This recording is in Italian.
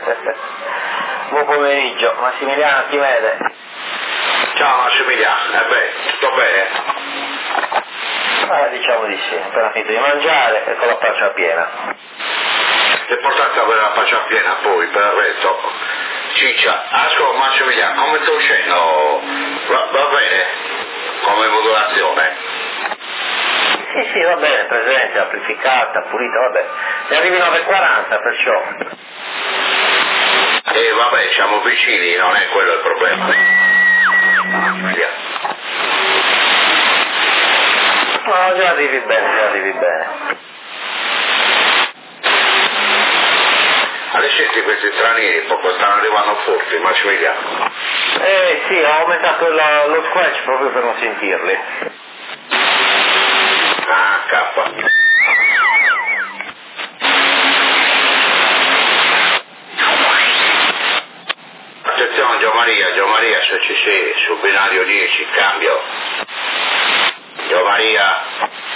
Buon pomeriggio, Massimiliano, chi vede? Ciao Massimiliano, tutto bene? Diciamo di sì, appena finito di mangiare e con la pancia piena. L'importante è avere la pancia piena, poi per il resto. Ciccia, ascolta Massimiliano, come sto uscendo? Va bene? Come modulazione? Sì, va bene, presente, amplificata, pulita, vabbè. Ne arrivi 9,40 perciò. Vabbè, siamo vicini, non è quello il problema. Via. No, già arrivi bene. Adesso senti questi stranieri, poco stanno arrivando forti, Massimiliano. Sì, ho aumentato lo scratch proprio per non sentirli. Ah, K. Attenzione Gio Maria, se ci sei sul binario 10, cambio. Gio Maria.